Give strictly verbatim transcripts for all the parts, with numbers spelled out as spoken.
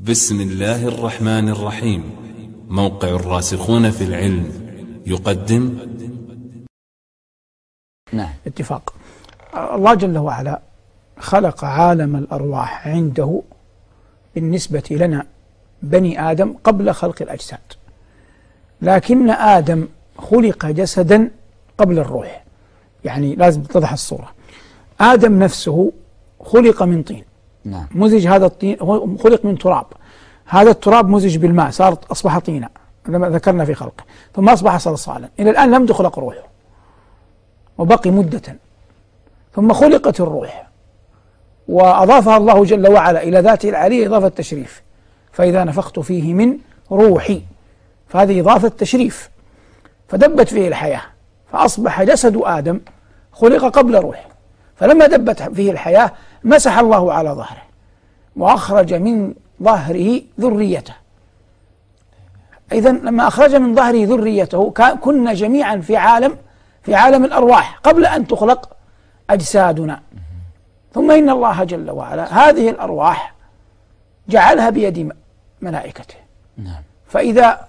بسم الله الرحمن الرحيم. موقع الراسخون في العلم يقدم. نعم. اتفاق. الله جل وعلا خلق عالم الأرواح عنده بالنسبة لنا بني آدم قبل خلق الأجساد، لكن آدم خلق جسدا قبل الروح. يعني لازم تتضح الصورة. آدم نفسه خلق من طين. نعم. مزج هذا الطين، هو خلق من تراب. هذا التراب مزج بالماء، صارت أصبح طينا لما ذكرنا في خلقه، ثم أصبح صلصالا. إلى الآن لم تخلق روحه وبقي مدة، ثم خلقت الروح وأضافها الله جل وعلا إلى ذاته العلية إضافة تشريف، فإذا نفخت فيه من روحي، فهذه إضافة تشريف، فدبت فيه الحياة، فأصبح جسد آدم خلق قبل روح. فلما دبت فيه الحياة مسح الله على ظهره وأخرج من ظهره ذريته. إذن لما أخرج من ظهره ذريته كنا جميعا في عالم في عالم الأرواح قبل أن تخلق أجسادنا. ثم إن الله جل وعلا هذه الأرواح جعلها بيد ملائكته. نعم. فإذا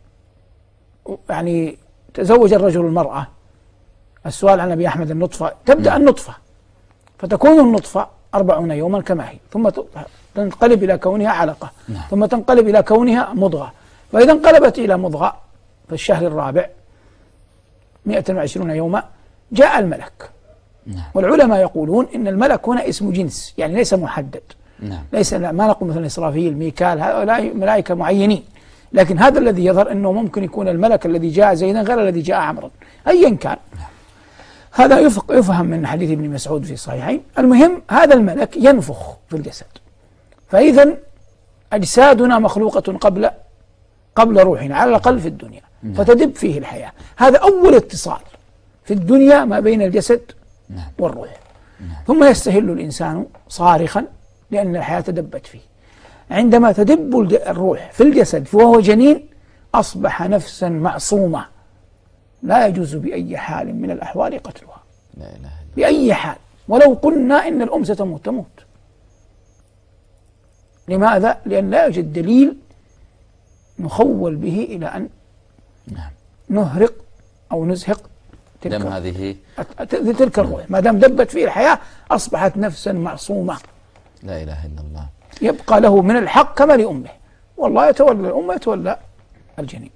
يعني تزوج الرجل المرأة، السؤال عن أبي أحمد النطفة، تبدأ نعم. النطفة فتكون النطفة أربعون يوما كما هي، ثم تنقلب إلى كونها علقة. نعم. ثم تنقلب إلى كونها مضغة، فإذا انقلبت إلى مضغة في الشهر الرابع مئة وعشرين يوما جاء الملك. نعم. والعلماء يقولون إن الملك هنا اسم جنس، يعني ليس محدد. نعم. ليس ما نقول مثلا إسرافيل، ميكال، هؤلاء ملائكة معينين، لكن هذا الذي يظهر أنه ممكن يكون الملك الذي جاء زيدا غير الذي جاء عمرا، أيا كان. نعم. هذا يفهم من حديث ابن مسعود في الصحيحين. المهم هذا الملك ينفخ في الجسد، فإذا أجسادنا مخلوقة قبل قبل روحنا على الأقل في الدنيا. نعم. فتدب فيه الحياة. هذا أول اتصال في الدنيا ما بين الجسد نعم. والروح. نعم. ثم يستهل الإنسان صارخا لأن الحياة تدبت فيه. عندما تدب الروح في الجسد وهو جنين أصبح نفسا معصومة لا يجوز بأي حال من الأحوال قتلها. لا إله إلا الله. بأي حال، ولو قلنا إن الأم ستموت تموت. لماذا؟ لأن لا يوجد دليل نخول به إلى أن نعم. نهرق أو نزهق تلك دم هذه تلك الروح. ما دام دبت فيه الحياة أصبحت نفسا معصومة، لا إله إلا الله. يبقى له من الحق كما لأمه، والله يتولى الأم يتولى الجنين.